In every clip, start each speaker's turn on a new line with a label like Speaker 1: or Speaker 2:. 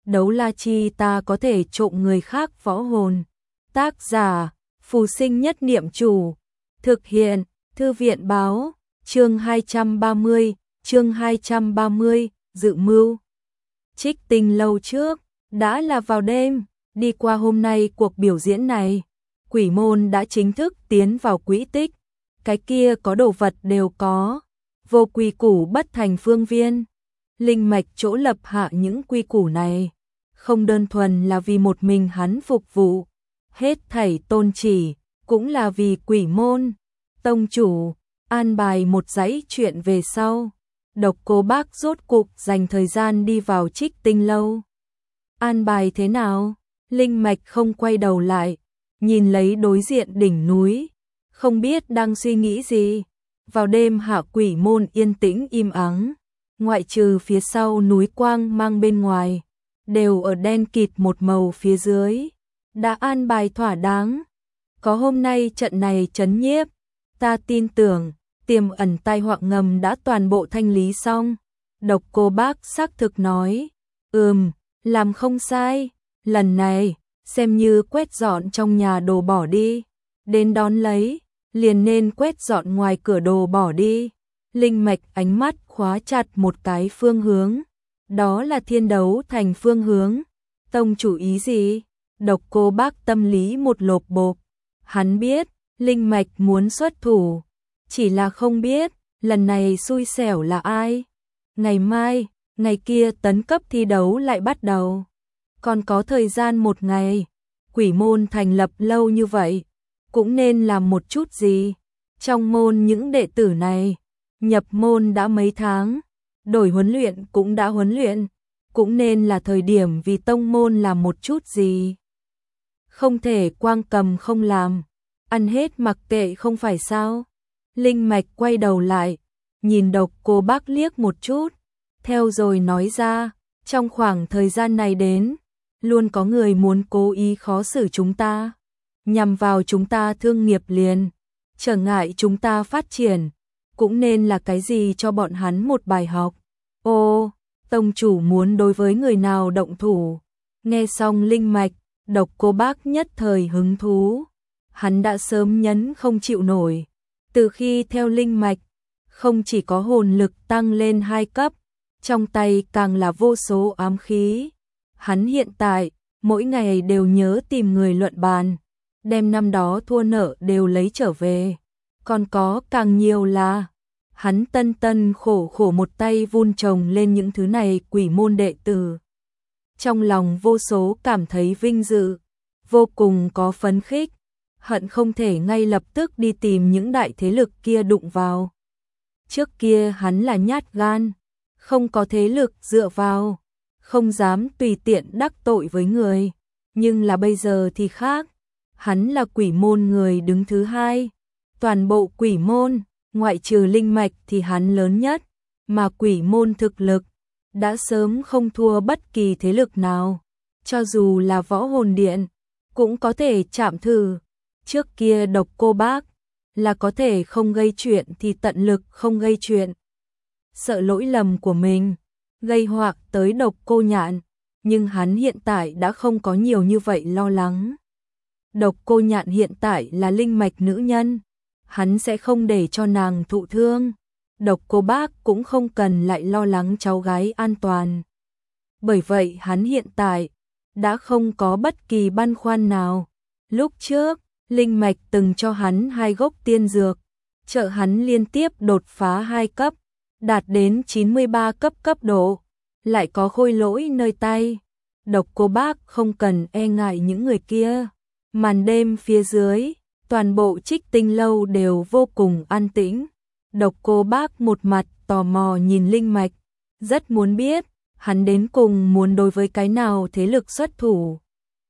Speaker 1: đấu la chi ta có thể trộm người khác võ hồn. Tác giả, Phù Sinh Nhất Niệm Chủ. Thực hiện, Thư viện báo, chương 230, dự mưu. Trích Tinh lâu trước, đã là vào đêm, đi qua hôm nay cuộc biểu diễn này, quỷ môn đã chính thức tiến vào quỹ tích. Cái kia có đồ vật đều có, vô quy củ bất thành phương viên. Linh mạch chỗ lập hạ những quy củ này, không đơn thuần là vì một mình hắn phục vụ, hết thảy tôn chỉ, cũng là vì quỷ môn. Tông chủ, an bài một dãy chuyện về sau, Độc Cô Bác rốt cục dành thời gian đi vào Trích Tinh lâu. An bài thế nào? Linh mạch không quay đầu lại, nhìn lấy đối diện đỉnh núi, không biết đang suy nghĩ gì. Vào đêm hạ quỷ môn yên tĩnh im ắng, ngoại trừ phía sau núi quang mang bên ngoài, đều ở đen kịt một màu phía dưới. Đã an bài thỏa đáng, có hôm nay trận này trấn nhiếp, ta tin tưởng tiềm ẩn tai họa ngầm đã toàn bộ thanh lý xong. Độc Cô Bác xác thực nói, làm không sai, lần này xem như quét dọn trong nhà đồ bỏ đi, đến đón lấy liền nên quét dọn ngoài cửa đồ bỏ đi. Linh mạch ánh mắt khóa chặt một cái phương hướng, đó là Thiên Đấu Thành phương hướng. Tông chủ ý gì? Độc Cô Bác tâm lý một lộp bộp, hắn biết linh mạch muốn xuất thủ, chỉ là không biết lần này xui xẻo là ai. Ngày mai, ngày kia tấn cấp thi đấu lại bắt đầu, còn có thời gian một ngày. Quỷ môn thành lập lâu như vậy, cũng nên làm một chút gì. Trong môn những đệ tử này, nhập môn đã mấy tháng, đổi huấn luyện cũng đã huấn luyện, cũng nên là thời điểm vì tông môn làm một chút gì. Không thể quang cầm không làm, ăn hết mặc kệ không phải sao. Linh mạch quay đầu lại, nhìn Độc Cô Bác liếc một chút, theo rồi nói ra, trong khoảng thời gian này đến, luôn có người muốn cố ý khó xử chúng ta, nhằm vào chúng ta thương nghiệp liền, trở ngại chúng ta phát triển, cũng nên là cái gì cho bọn hắn một bài học. Ô, tông chủ muốn đối với người nào động thủ? Nghe xong linh mạch, Độc Cô Bác nhất thời hứng thú. Hắn đã sớm nhấn không chịu nổi, từ khi theo linh mạch, không chỉ có hồn lực tăng lên 2 cấp, trong tay càng là vô số ám khí. Hắn hiện tại, mỗi ngày đều nhớ tìm người luận bàn, đem năm đó thua nợ đều lấy trở về. Còn có càng nhiều là, hắn tân tân khổ khổ một tay vun trồng lên những thứ này quỷ môn đệ tử. Trong lòng vô số cảm thấy vinh dự, vô cùng có phấn khích, hận không thể ngay lập tức đi tìm những đại thế lực kia đụng vào. Trước kia hắn là nhát gan, không có thế lực dựa vào, không dám tùy tiện đắc tội với người, nhưng là bây giờ thì khác, hắn là quỷ môn người đứng thứ hai, toàn bộ quỷ môn, ngoại trừ linh mạch thì hắn lớn nhất, mà quỷ môn thực lực đã sớm không thua bất kỳ thế lực nào, cho dù là Võ Hồn Điện cũng có thể chạm thử. Trước kia Độc Cô Bác là có thể không gây chuyện thì tận lực không gây chuyện, sợ lỗi lầm của mình gây họa tới Độc Cô Nhạn, nhưng hắn hiện tại đã không có nhiều như vậy lo lắng. Độc Cô Nhạn hiện tại là linh mạch nữ nhân, hắn sẽ không để cho nàng thụ thương. Độc Cô Bác cũng không cần lại lo lắng cháu gái an toàn. Bởi vậy hắn hiện tại đã không có bất kỳ băn khoăn nào. Lúc trước, linh mạch từng cho hắn 2 gốc tiên dược, trợ hắn liên tiếp đột phá 2 cấp, đạt đến 93 cấp độ, lại có khôi lỗi nơi tay. Độc Cô Bác không cần e ngại những người kia. Màn đêm phía dưới, toàn bộ Trích Tinh lâu đều vô cùng an tĩnh. Độc Cô Bác một mặt tò mò nhìn linh mạch, rất muốn biết hắn đến cùng muốn đối với cái nào thế lực xuất thủ.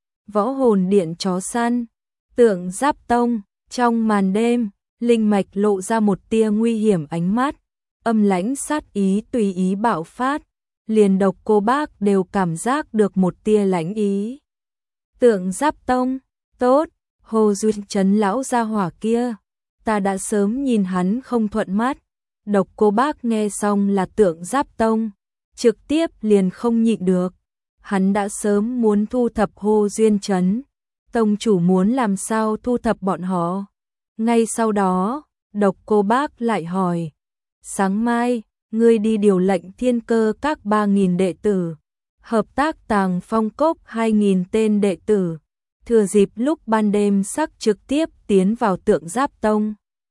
Speaker 1: Võ Hồn Điện chó săn, Tượng Giáp Tông. Trong màn đêm, linh mạch lộ ra một tia nguy hiểm ánh mắt, âm lãnh sát ý tùy ý bạo phát, liền Độc Cô Bác đều cảm giác được một tia lãnh ý. Tượng Giáp Tông, tốt, Hồ Duyên Trấn lão gia hỏa kia, ta đã sớm nhìn hắn không thuận mắt. Độc Cô Bác nghe xong là Tượng Giáp Tông, trực tiếp liền không nhịn được. hắn đã sớm muốn thu thập Hồ Duyên Trấn. Tông chủ muốn làm sao thu thập bọn họ? Ngay sau đó, Độc Cô Bác lại hỏi, sáng mai, ngươi đi điều lệnh thiên cơ các 3.000 đệ tử, hợp tác Tàng Phong Cốc 2.000 tên đệ tử, thừa dịp lúc ban đêm sắc trực tiếp tiến vào Tượng Giáp Tông.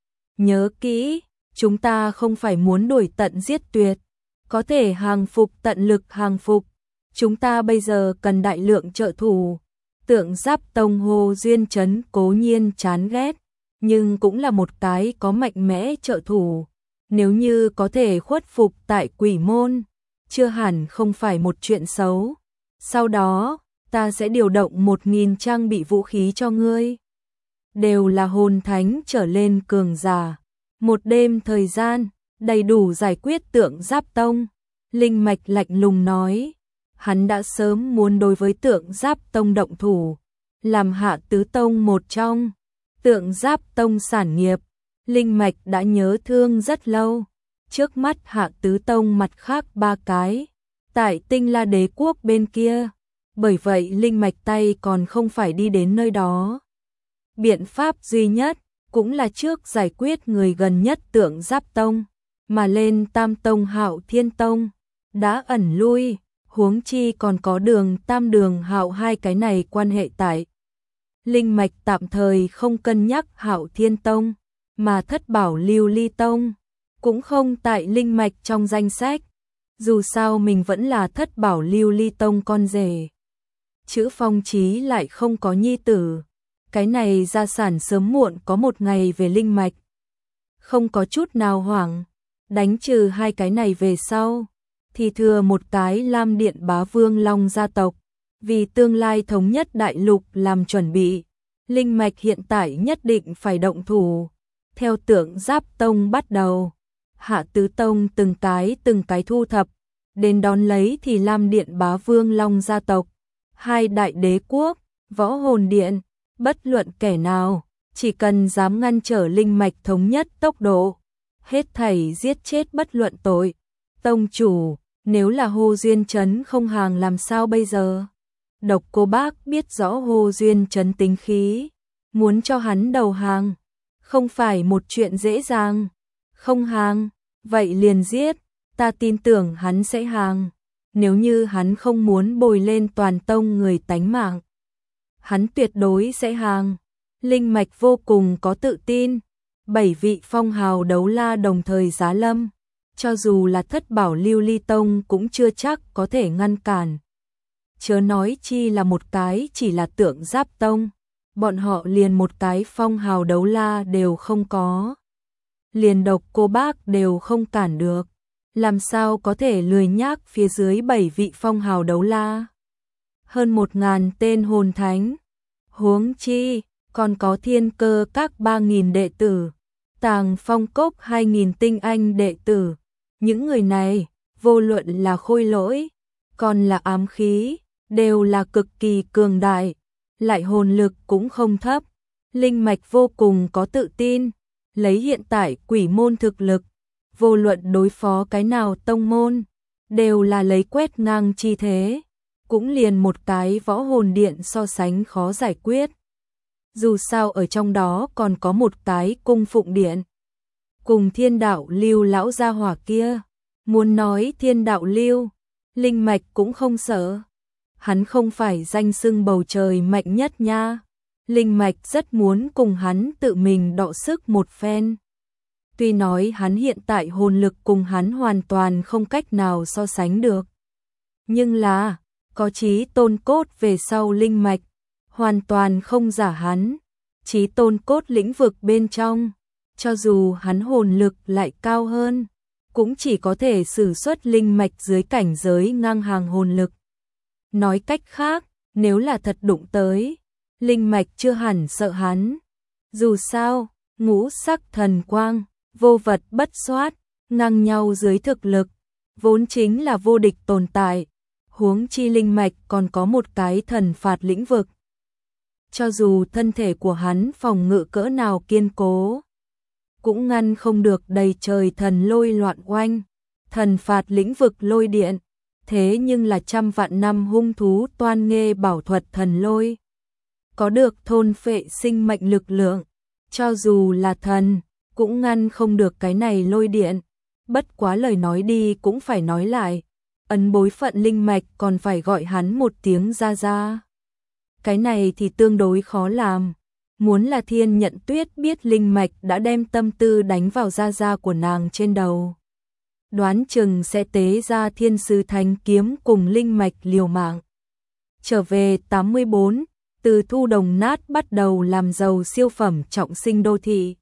Speaker 1: Nhớ kỹ, chúng ta không phải muốn đuổi tận giết tuyệt, có thể hàng phục tận lực hàng phục, chúng ta bây giờ cần đại lượng trợ thủ. Tượng Giáp Tông Hồ Duyên Trấn cố nhiên chán ghét, nhưng cũng là một cái có mạnh mẽ trợ thủ. Nếu như có thể khuất phục tại Quỷ Môn, chưa hẳn không phải một chuyện xấu. Sau đó, ta sẽ điều động 1.000 trang bị vũ khí cho ngươi. Đều là hồn thánh trở lên cường giả. Một đêm thời gian, đầy đủ giải quyết Tượng Giáp Tông. Linh Mạch lạnh lùng nói, hắn đã sớm muốn đối với Tượng Giáp Tông động thủ, làm Hạ Tứ Tông một trong Tượng Giáp Tông sản nghiệp. Linh Mạch đã nhớ thương rất lâu, trước mắt Hạ Tứ Tông mặt khác 3 cái, tại Tinh La Đế Quốc bên kia, bởi vậy Linh Mạch tay còn không phải đi đến nơi đó. Biện pháp duy nhất, cũng là trước giải quyết người gần nhất Tượng Giáp Tông, mà lên Tam Tông Hạo Thiên Tông, đã ẩn lui, huống chi còn có Đường Tam Đường Hạo hai cái này quan hệ tại. Linh Mạch tạm thời không cân nhắc Hạo Thiên Tông, mà Thất Bảo Lưu Ly Tông cũng không tại Linh Mạch trong danh sách, dù sao mình vẫn là Thất Bảo Lưu Ly Tông con rể. Chữ Phong Chí lại không có nhi tử, cái này gia sản sớm muộn có một ngày về Linh Mạch. Không có chút nào hoảng, đánh trừ hai cái này về sau, thì thừa một cái Lam Điện Bá Vương Long gia tộc, vì tương lai thống nhất đại lục làm chuẩn bị. Linh Mạch hiện tại nhất định phải động thủ. Theo Tượng Giáp Tông bắt đầu, Hạ Tứ Tông từng cái thu thập, đến đón lấy thì Lam Điện Bá Vương Long gia tộc, hai đại đế quốc, Võ Hồn Điện, bất luận kẻ nào, chỉ cần dám ngăn trở Linh Mạch thống nhất tốc độ, hết thảy giết chết bất luận tội. Tông chủ, nếu là Hồ Duyên Trấn không hàng làm sao bây giờ? Độc Cô Bác biết rõ Hồ Duyên Trấn tính khí, muốn cho hắn đầu hàng, không phải một chuyện dễ dàng. Không hàng, vậy liền giết, ta tin tưởng hắn sẽ hàng. Nếu như hắn không muốn bồi lên toàn tông người tánh mạng, hắn tuyệt đối sẽ hàng. Linh Mạch vô cùng có tự tin, 7 vị phong hào đấu la đồng thời giá lâm, cho dù là Thất Bảo Lưu Ly Tông cũng chưa chắc có thể ngăn cản. Chớ nói chi là một cái chỉ là Tượng Giáp Tông, bọn họ liền một cái phong hào đấu la đều không có. Liền Độc Cô Bác đều không cản được, làm sao có thể lười nhác phía dưới 7 vị phong hào đấu la. Hơn 1.000 tên hồn thánh, huống chi, còn có thiên cơ các 3.000 đệ tử, Tàng Phong Cốc 2.000 tinh anh đệ tử. Những người này, vô luận là khôi lỗi, còn là ám khí, đều là cực kỳ cường đại, lại hồn lực cũng không thấp. Linh Mạch vô cùng có tự tin, lấy hiện tại Quỷ Môn thực lực, vô luận đối phó cái nào tông môn, đều là lấy quét ngang chi thế, cũng liền một cái Võ Hồn Điện so sánh khó giải quyết. Dù sao ở trong đó còn có một cái Cung Phụng Điện, cùng Thiên Đạo Lưu lão gia hỏa kia. Muốn nói Thiên Đạo Lưu, Linh Mạch cũng không sợ. Hắn không phải danh xưng bầu trời mạnh nhất nha. Linh Mạch rất muốn cùng hắn tự mình đọ sức một phen. Tuy nói hắn hiện tại hồn lực cùng hắn hoàn toàn không cách nào so sánh được, nhưng là có chí tôn cốt về sau Linh Mạch, hoàn toàn không giả hắn. Chí tôn cốt lĩnh vực bên trong, cho dù hắn hồn lực lại cao hơn, cũng chỉ có thể sử xuất Linh Mạch dưới cảnh giới ngang hàng hồn lực. Nói cách khác, nếu là thật đụng tới, Linh Mạch chưa hẳn sợ hắn. Dù sao, ngũ sắc thần quang, vô vật bất soát, ngang nhau dưới thực lực, vốn chính là vô địch tồn tại. Huống chi Linh Mạch còn có một cái thần phạt lĩnh vực. Cho dù thân thể của hắn phòng ngự cỡ nào kiên cố, cũng ngăn không được đầy trời thần lôi loạn oanh. Thần phạt lĩnh vực lôi điện, thế nhưng là trăm vạn năm hung thú Toan Nghê bảo thuật thần lôi. Có được thôn phệ sinh mệnh lực lượng, cho dù là thần, cũng ngăn không được cái này lôi điện. Bất quá lời nói đi cũng phải nói lại, ấn bối phận linh mạch còn phải gọi hắn một tiếng ra ra. Cái này thì tương đối khó làm. Muốn là Thiên Nhận Tuyết biết linh mạch đã đem tâm tư đánh vào da da của nàng trên đầu, đoán chừng sẽ tế ra thiên sư thánh kiếm cùng linh mạch liều mạng. Trở về 84, từ thu đồng nát bắt đầu làm giàu siêu phẩm trọng sinh đô thị.